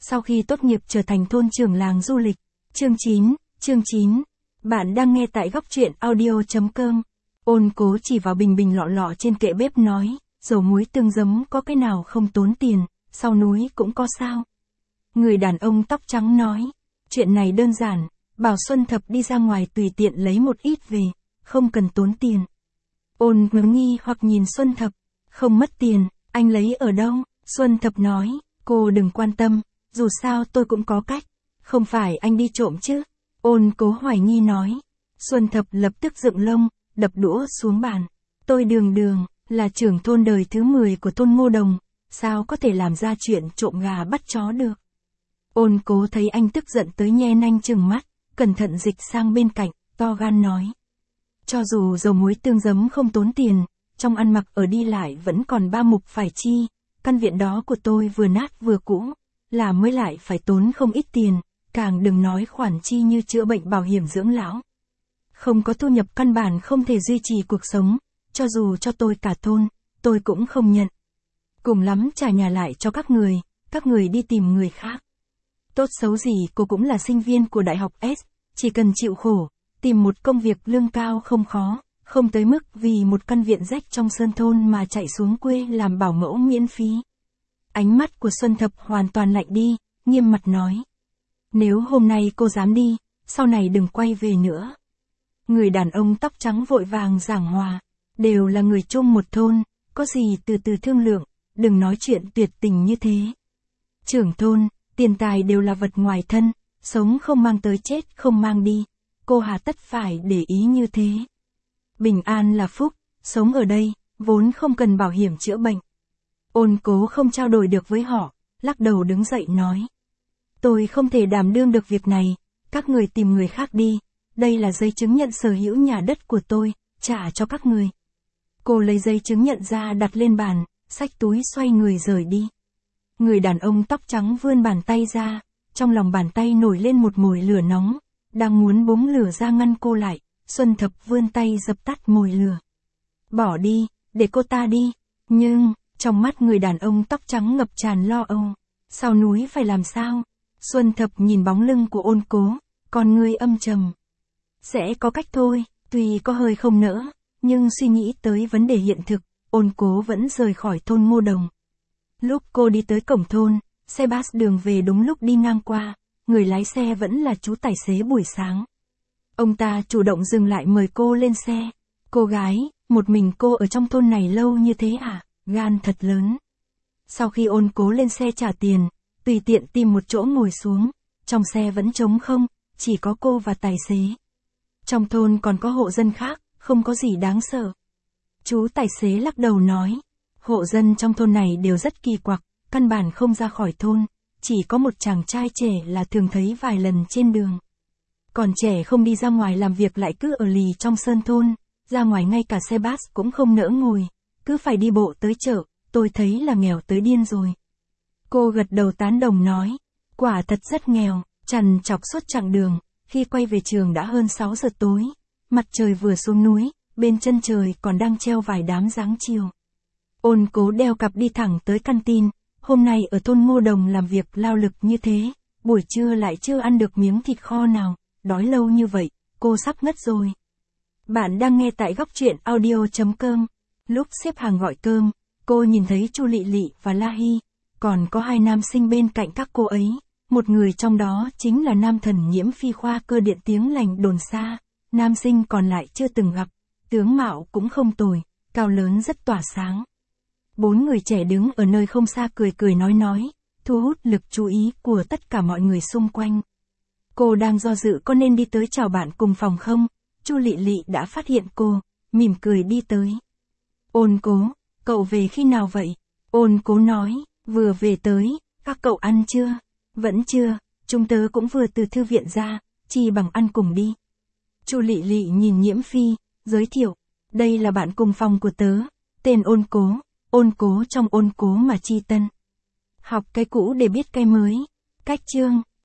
sau khi tốt nghiệp trở thành thôn trưởng làng du lịch. Chương 9. Bạn đang nghe tại góc truyện audio.com. Ôn Cố chỉ vào bình lọ lọ trên kệ bếp nói, dầu muối tương giấm có cái nào không tốn tiền, sau núi cũng có sao. Người đàn ông tóc trắng nói, chuyện này đơn giản, bảo Xuân Thập đi ra ngoài tùy tiện lấy một ít về, không cần tốn tiền. Ôn nghi hoặc nhìn Xuân Thập, không mất tiền, anh lấy ở đâu? Xuân Thập nói, cô đừng quan tâm, dù sao tôi cũng có cách, không phải anh đi trộm chứ? Ôn Cố hoài nghi nói. Xuân Thập lập tức dựng lông, đập đũa xuống bàn. Tôi Đường, là trưởng thôn đời thứ 10 của thôn Ngô Đồng, sao có thể làm ra chuyện trộm gà bắt chó được? Ôn Cố thấy anh tức giận tới nhe nanh trừng mắt, cẩn thận dịch sang bên cạnh, to gan nói. Cho dù dầu muối tương giấm không tốn tiền, trong ăn mặc ở đi lại vẫn còn 3 mục phải chi, căn viện đó của tôi vừa nát vừa cũ, là mới lại phải tốn không ít tiền, càng đừng nói khoản chi như chữa bệnh bảo hiểm dưỡng lão. Không có thu nhập căn bản không thể duy trì cuộc sống, cho dù cho tôi cả thôn, tôi cũng không nhận. Cùng lắm trả nhà lại cho các người đi tìm người khác. Tốt xấu gì cô cũng là sinh viên của Đại học S, chỉ cần chịu khổ, tìm một công việc lương cao không khó, không tới mức vì một căn viện rách trong sơn thôn mà chạy xuống quê làm bảo mẫu miễn phí. Ánh mắt của Xuân Thập hoàn toàn lạnh đi, nghiêm mặt nói. Nếu hôm nay cô dám đi, sau này đừng quay về nữa. Người đàn ông tóc trắng vội vàng giảng hòa, đều là người chung một thôn, có gì từ từ thương lượng, đừng nói chuyện tuyệt tình như thế. Trưởng thôn, tiền tài đều là vật ngoài thân, sống không mang tới chết không mang đi, cô hà tất phải để ý như thế. Bình an là phúc, sống ở đây, vốn không cần bảo hiểm chữa bệnh. Ôn Cố không trao đổi được với họ, lắc đầu đứng dậy nói. Tôi không thể đảm đương được việc này, các người tìm người khác đi, đây là giấy chứng nhận sở hữu nhà đất của tôi, trả cho các người. Cô lấy giấy chứng nhận ra đặt lên bàn, xách túi xoay người rời đi. Người đàn ông tóc trắng vươn bàn tay ra, trong lòng bàn tay nổi lên một mồi lửa nóng, đang muốn búng lửa ra ngăn cô lại, Xuân Thập vươn tay dập tắt mồi lửa. Bỏ đi, để cô ta đi, nhưng, trong mắt người đàn ông tóc trắng ngập tràn lo âu, sau núi phải làm sao? Xuân Thập nhìn bóng lưng của Ôn Cố, con ngươi âm trầm. Sẽ có cách thôi, tuy có hơi không nỡ, nhưng suy nghĩ tới vấn đề hiện thực, Ôn Cố vẫn rời khỏi thôn Ngô Đồng. Lúc cô đi tới cổng thôn, xe bus đường về đúng lúc đi ngang qua, người lái xe vẫn là chú tài xế buổi sáng. Ông ta chủ động dừng lại mời cô lên xe. Cô gái, một mình cô ở trong thôn này lâu như thế à? Gan thật lớn. Sau khi Ôn Cố lên xe trả tiền, tùy tiện tìm một chỗ ngồi xuống, trong xe vẫn trống không, chỉ có cô và tài xế. Trong thôn còn có hộ dân khác, không có gì đáng sợ. Chú tài xế lắc đầu nói, hộ dân trong thôn này đều rất kỳ quặc, căn bản không ra khỏi thôn, chỉ có một chàng trai trẻ là thường thấy vài lần trên đường. Còn trẻ không đi ra ngoài làm việc lại cứ ở lì trong sơn thôn, ra ngoài ngay cả xe bus cũng không nỡ ngồi, cứ phải đi bộ tới chợ, tôi thấy là nghèo tới điên rồi. Cô gật đầu tán đồng nói, quả thật rất nghèo, trằn trọc suốt chặng đường, khi quay về trường đã hơn 6 giờ tối, mặt trời vừa xuống núi, bên chân trời còn đang treo vài đám dáng chiều. Ôn Cố đeo cặp đi thẳng tới căn tin, hôm nay ở thôn Ngô Đồng làm việc lao lực như thế, buổi trưa lại chưa ăn được miếng thịt kho nào, đói lâu như vậy, cô sắp ngất rồi. Bạn đang nghe tại góc truyện audio.com. Lúc xếp hàng gọi cơm, cô nhìn thấy Chu Lị Lị và La Hy, còn có 2 nam sinh bên cạnh các cô ấy, một người trong đó chính là nam thần Nhiễm Phi khoa cơ điện tiếng lành đồn xa, nam sinh còn lại chưa từng gặp, tướng mạo cũng không tồi, cao lớn rất tỏa sáng. 4 người trẻ đứng ở nơi không xa cười nói, thu hút lực chú ý của tất cả mọi người xung quanh. Cô đang do dự có nên đi tới chào bạn cùng phòng không, Chu Lị Lị đã phát hiện cô, mỉm cười đi tới. Ôn Cố, cậu về khi nào vậy? Ôn Cố nói, vừa về tới, các cậu ăn chưa? Vẫn chưa, chúng tớ cũng vừa từ thư viện ra, chi bằng ăn cùng đi. Chu Lị Lị nhìn Nhiễm Phi, giới thiệu, đây là bạn cùng phòng của tớ, tên Ôn Cố trong Ôn Cố mà chi tân. Học cái cũ để biết cái mới. Cách chương